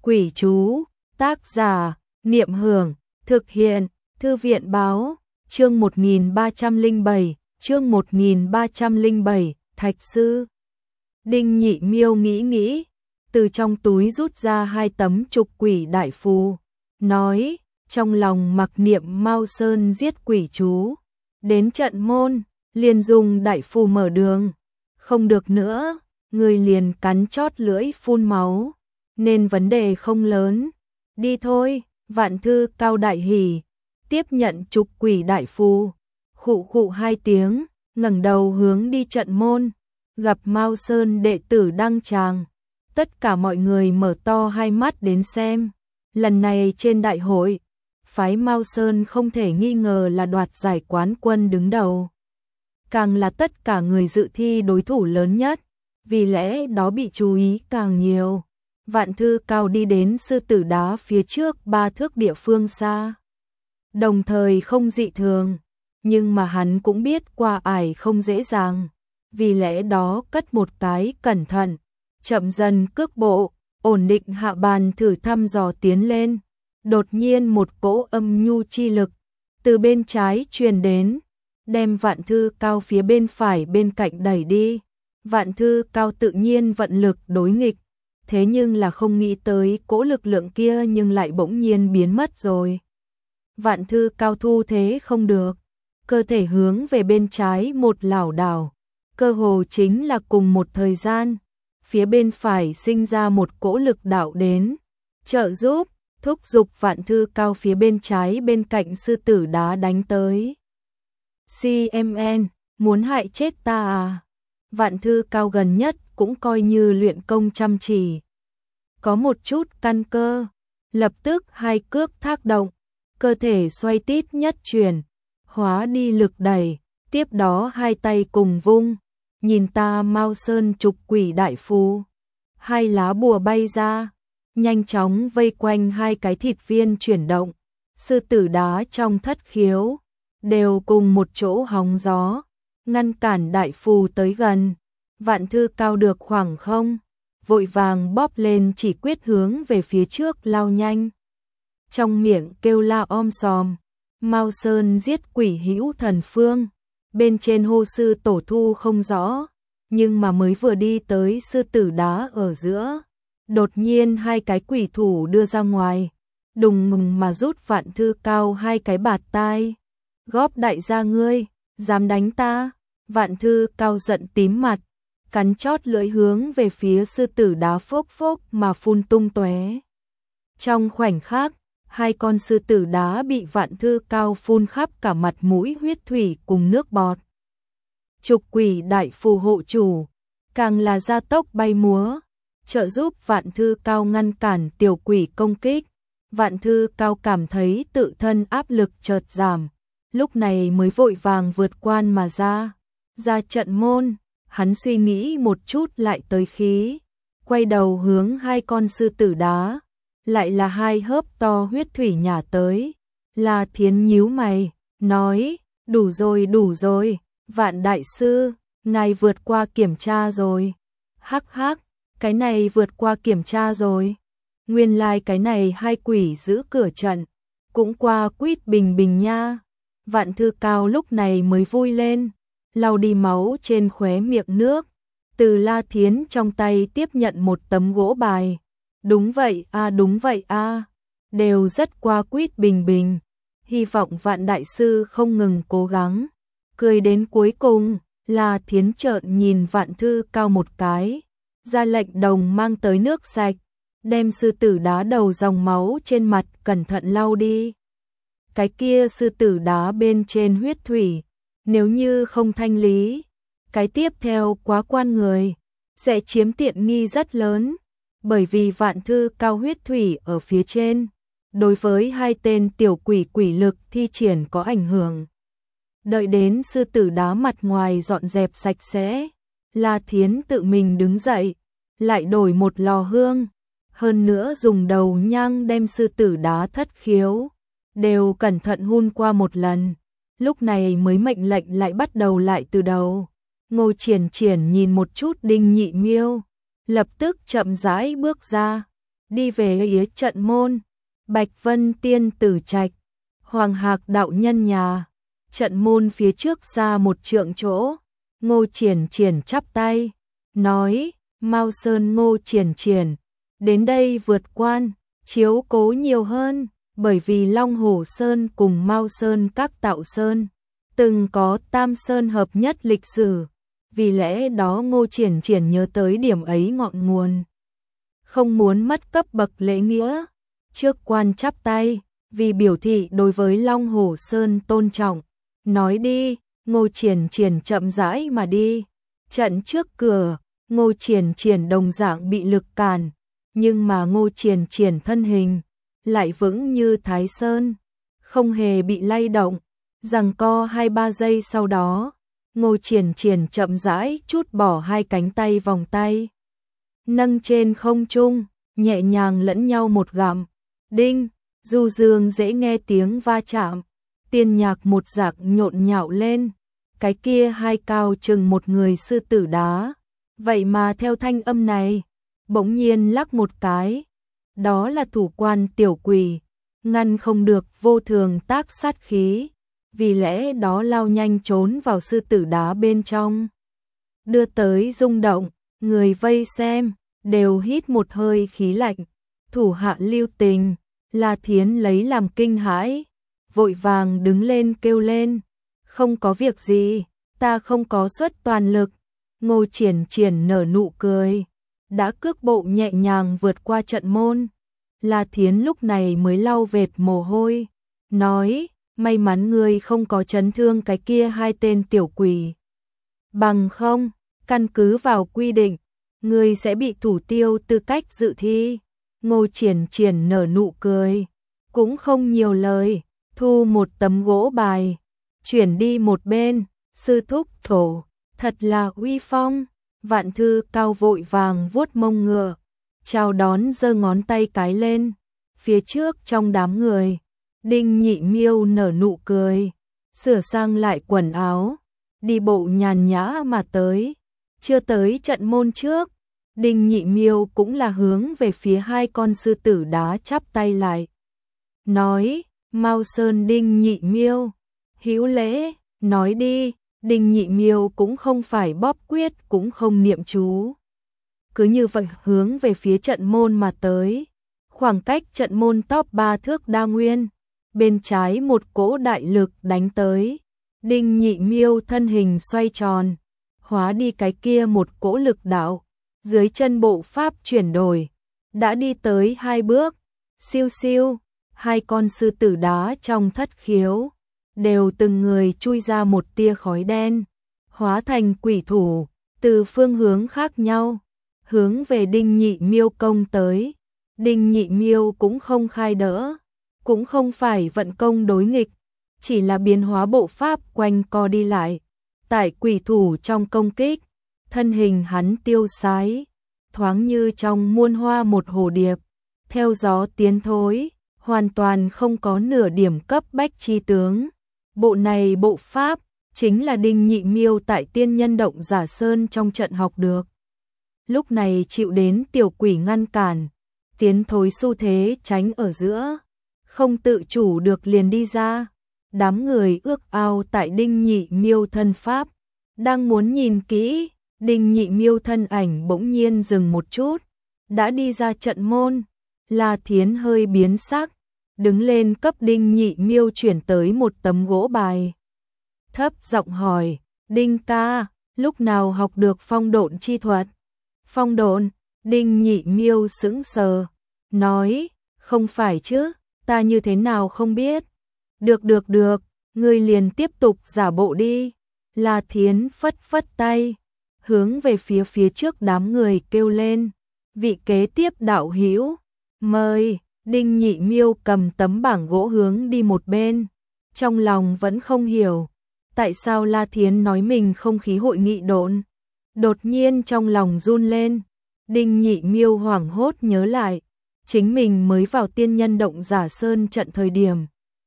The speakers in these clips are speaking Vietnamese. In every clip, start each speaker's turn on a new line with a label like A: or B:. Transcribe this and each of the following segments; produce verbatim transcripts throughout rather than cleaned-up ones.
A: Quỷ chú, tác giả, Niệm Hưởng, thực hiện, Thư viện báo, chương một nghìn ba trăm lẻ bảy, chương một nghìn ba trăm lẻ bảy, Thạch Sư. Đinh Nhị Miêu nghĩ nghĩ, từ trong túi rút ra hai tấm trục quỷ đại phù, nói, trong lòng mặc niệm Mao Sơn giết quỷ chú, đến trận môn, liền dùng đại phù mở đường, không được nữa, người liền cắn chót lưỡi phun máu, nên vấn đề không lớn, đi thôi. Vạn Thư Cao đại hỉ, tiếp nhận trục quỷ đại phù, khụ khụ hai tiếng, ngẩng đầu hướng đi trận môn, gặp Mao Sơn đệ tử đăng tràng. Tất cả mọi người mở to hai mắt đến xem, lần này trên đại hội, phái Mao Sơn không thể nghi ngờ là đoạt giải quán quân đứng đầu. Càng là tất cả người dự thi đối thủ lớn nhất, vì lẽ đó bị chú ý càng nhiều. Vạn Thư Cao đi đến sư tử đá phía trước ba thước địa phương xa. Đồng thời không dị thường, nhưng mà hắn cũng biết qua ải không dễ dàng. Vì lẽ đó cất một cái cẩn thận, chậm dần cước bộ, ổn định hạ bàn thử thăm dò tiến lên. Đột nhiên một cỗ âm nhu chi lực từ bên trái truyền đến, đem Vạn Thư Cao phía bên phải bên cạnh đẩy đi. Vạn Thư Cao tự nhiên vận lực đối nghịch, thế nhưng là không nghĩ tới cỗ lực lượng kia nhưng lại bỗng nhiên biến mất rồi. Vạn Thư Cao thu thế không được, cơ thể hướng về bên trái một lảo đảo, cơ hồ chính là cùng một thời gian, phía bên phải sinh ra một cỗ lực đạo đến, trợ giúp, thúc giục Vạn Thư Cao phía bên trái bên cạnh sư tử đá đánh tới. xê em en, muốn hại chết ta à? Vạn Thư Cao gần nhất cũng coi như luyện công chăm chỉ, có một chút căn cơ, lập tức hai cước thác động, cơ thể xoay tít nhất chuyển, hóa đi lực đẩy, tiếp đó hai tay cùng vung, nhìn ta Mao Sơn trục quỷ đại phù, hai lá bùa bay ra, nhanh chóng vây quanh hai cái thịt viên chuyển động, sư tử đá trong thất khiếu, đều cùng một chỗ hóng gió, ngăn cản đại phù tới gần. Vạn Thư Cao được khoảng không, vội vàng bóp lên chỉ quyết hướng về phía trước lao nhanh. Trong miệng kêu la om sòm, Mao Sơn giết quỷ hữu thần phương, bên trên hô sư tổ thu không rõ, nhưng mà mới vừa đi tới sư tử đá ở giữa, đột nhiên hai cái quỷ thủ đưa ra ngoài, đùng ngùng mà rút Vạn Thư Cao hai cái bạt tai. Góp đại gia ngươi, dám đánh ta? Vạn Thư Cao giận tím mặt, cắn chót lưỡi hướng về phía sư tử đá phốc phốc mà phun tung tóe. Trong khoảnh khắc, hai con sư tử đá bị Vạn Thư Cao phun khắp cả mặt mũi huyết thủy cùng nước bọt. Trục quỷ đại phù hộ chủ, càng là gia tốc bay múa, trợ giúp Vạn Thư Cao ngăn cản tiểu quỷ công kích. Vạn Thư Cao cảm thấy tự thân áp lực chợt giảm, lúc này mới vội vàng vượt quan mà ra, ra trận môn. Hắn suy nghĩ một chút lại tới khí, quay đầu hướng hai con sư tử đá, lại là hai hớp to huyết thủy nhả tới. La Thiến nhíu mày, nói, đủ rồi đủ rồi, Vạn đại sư, ngài vượt qua kiểm tra rồi. Hắc hắc, cái này vượt qua kiểm tra rồi. Nguyên lai like cái này hai quỷ giữ cửa trận, cũng qua quýt bình bình nha. Vạn Thư Cao lúc này mới vui lên, lau đi máu trên khóe miệng nước, từ La Thiến trong tay tiếp nhận một tấm gỗ bài. Đúng vậy a, à, đúng vậy a, à. Đều rất qua quýt bình bình. Hy vọng Vạn đại sư không ngừng cố gắng. Cười đến cuối cùng, La Thiến trợn nhìn Vạn Thư Cao một cái, ra lệnh đồng mang tới nước sạch, đem sư tử đá đầu dòng máu trên mặt cẩn thận lau đi. Cái kia sư tử đá bên trên huyết thủy, nếu như không thanh lý, cái tiếp theo quá quan người, sẽ chiếm tiện nghi rất lớn, bởi vì Vạn Thư Cao huyết thủy ở phía trên, đối với hai tên tiểu quỷ quỷ lực thi triển có ảnh hưởng. Đợi đến sư tử đá mặt ngoài dọn dẹp sạch sẽ, La Thiến tự mình đứng dậy, lại đổi một lò hương, hơn nữa dùng đầu nhang đem sư tử đá thất khiếu, đều cẩn thận hun qua một lần. Lúc này mới mệnh lệnh lại bắt đầu lại từ đầu. Ngô Triển Triển nhìn một chút Đinh Nhị Miêu, lập tức chậm rãi bước ra, đi về phía trận môn. Bạch Vân Tiên Tử Trạch, Hoàng Hạc đạo nhân nhà. Trận môn phía trước ra một trượng chỗ, Ngô Triển Triển chắp tay, nói: Mao Sơn Ngô Triển Triển, đến đây vượt quan, chiếu cố nhiều hơn, bởi vì Long Hổ Sơn cùng Mao Sơn các tạo sơn, từng có tam sơn hợp nhất lịch sử, vì lẽ đó Ngô Triển Triển nhớ tới điểm ấy ngọn nguồn. Không muốn mất cấp bậc lễ nghĩa, trước quan chắp tay, vì biểu thị đối với Long Hổ Sơn tôn trọng. Nói đi, Ngô Triển Triển chậm rãi mà đi. Trận trước cửa, Ngô Triển Triển đồng dạng bị lực cản, nhưng mà Ngô Triển Triển thân hình lại vững như Thái Sơn, không hề bị lay động. Giằng co hai ba giây sau đó, Ngô Triển Triển chậm rãi trút bỏ hai cánh tay vòng tay, nâng trên không trung, nhẹ nhàng lẫn nhau một gặm. Đinh, du dương dễ nghe tiếng va chạm, tiên nhạc một dạc nhộn nhạo lên. Cái kia hai cao chừng một người sư tử đá, vậy mà theo thanh âm này, bỗng nhiên lắc một cái. Đó là thủ quan tiểu quỷ, ngăn không được vô thường tác sát khí, vì lẽ đó lao nhanh trốn vào sư tử đá bên trong. Đưa tới rung động, người vây xem, đều hít một hơi khí lạnh. Thủ hạ Lưu Tình, La Thiến lấy làm kinh hãi, vội vàng đứng lên kêu lên: không có việc gì, ta không có xuất toàn lực. Ngô Triển Triển nở nụ cười, đã cước bộ nhẹ nhàng vượt qua trận môn. La Thiến lúc này mới lau vệt mồ hôi, nói: may mắn ngươi không có chấn thương cái kia hai tên tiểu quỷ. Bằng không, căn cứ vào quy định, ngươi sẽ bị thủ tiêu tư cách dự thi. Ngô Triển Triển nở nụ cười, cũng không nhiều lời, thu một tấm gỗ bài, chuyển đi một bên. Sư thúc thổ, thật là uy phong. Vạn Thư Cao vội vàng vuốt mông ngựa, chào đón giơ ngón tay cái lên. Phía trước trong đám người, Đinh Nhị Miêu nở nụ cười, sửa sang lại quần áo, đi bộ nhàn nhã mà tới. Chưa tới trận môn trước, Đinh Nhị Miêu cũng là hướng về phía hai con sư tử đá chắp tay lại, nói: Mao Sơn Đinh Nhị Miêu, hữu lễ. Nói đi. Đinh Nhị Miêu cũng không phải bóp quyết, cũng không niệm chú, cứ như vậy hướng về phía trận môn mà tới. Khoảng cách trận môn top ba thước đa nguyên, bên trái một cỗ đại lực đánh tới. Đinh Nhị Miêu thân hình xoay tròn, hóa đi cái kia một cỗ lực đạo, dưới chân bộ pháp chuyển đổi, đã đi tới hai bước. Siêu siêu, hai con sư tử đá trong thất khiếu đều từng người chui ra một tia khói đen, hóa thành quỷ thủ, từ phương hướng khác nhau, hướng về Đinh Nhị Miêu công tới. Đinh Nhị Miêu cũng không khai đỡ, cũng không phải vận công đối nghịch, chỉ là biến hóa bộ pháp quanh co đi lại. Tại quỷ thủ trong công kích, thân hình hắn tiêu sái, thoáng như trong muôn hoa một hồ điệp, theo gió tiến thối, hoàn toàn không có nửa điểm cấp bách chi tướng. Bộ này bộ pháp chính là Đinh Nhị Miêu tại Tiên Nhân Động Giả Sơn trong trận học được. Lúc này chịu đến tiểu quỷ ngăn cản, tiến thối xu thế tránh ở giữa, không tự chủ được liền đi ra. Đám người ước ao tại Đinh Nhị Miêu thân pháp, đang muốn nhìn kỹ, Đinh Nhị Miêu thân ảnh bỗng nhiên dừng một chút, đã đi ra trận môn. La Thiến hơi biến sắc, đứng lên cấp Đinh Nhị Miêu chuyển tới một tấm gỗ bài, thấp giọng hỏi: Đinh ca, lúc nào học được phong độn chi thuật? Phong độn? Đinh Nhị Miêu sững sờ, nói: không phải chứ, ta như thế nào không biết. Được được được, ngươi liền tiếp tục giả bộ đi. La Thiến phất phất tay, hướng về phía phía trước đám người kêu lên: vị kế tiếp đạo hữu, mời. Đinh Nhị Miêu cầm tấm bảng gỗ hướng đi một bên, trong lòng vẫn không hiểu tại sao La Thiến nói mình không khí hội nghị độn. Đột nhiên trong lòng run lên, Đinh Nhị Miêu hoảng hốt nhớ lại, chính mình mới vào Tiên Nhân Động Giả Sơn trận thời điểm,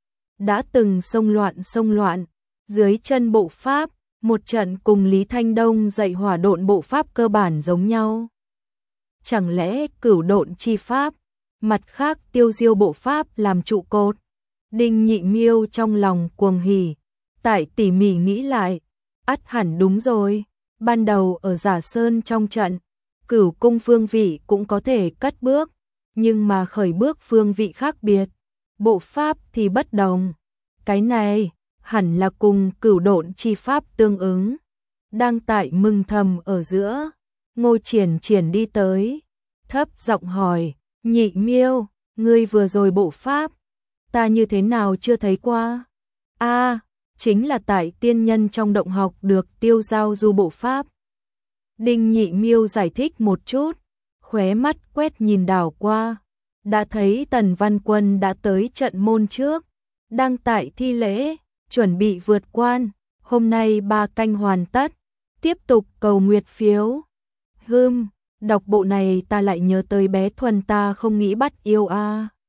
A: đã từng xông loạn xông loạn, dưới chân bộ pháp, một trận cùng Lý Thanh Đông dạy hỏa độn bộ pháp cơ bản giống nhau. Chẳng lẽ cửu độn chi pháp mặt khác tiêu diêu bộ pháp làm trụ cột. Đinh Nhị Miêu trong lòng cuồng hỉ, tại tỉ mỉ nghĩ lại, ắt hẳn đúng rồi, ban đầu ở Giả Sơn trong trận, Cửu cung phương vị cũng có thể cất bước, nhưng mà khởi bước phương vị khác biệt, bộ pháp thì bất đồng. Cái này hẳn là cùng cửu độn chi pháp tương ứng. Đang tại mừng thầm ở giữa, Ngô Triển Triển đi tới, thấp giọng hỏi, Nhị Miêu, ngươi vừa rồi bộ pháp, ta như thế nào chưa thấy qua? A, chính là tại tiên nhân trong động học được tiêu giao du bộ pháp. Đinh Nhị Miêu giải thích một chút, khóe mắt quét nhìn đảo qua, đã thấy Tần Văn Quân đã tới trận môn trước, đang tại thi lễ, chuẩn bị vượt quan, hôm nay ba canh hoàn tất, tiếp tục cầu nguyệt phiếu. Hừm, đọc bộ này ta lại nhớ tới bé Thuần ta không nghĩ bắt yêu a.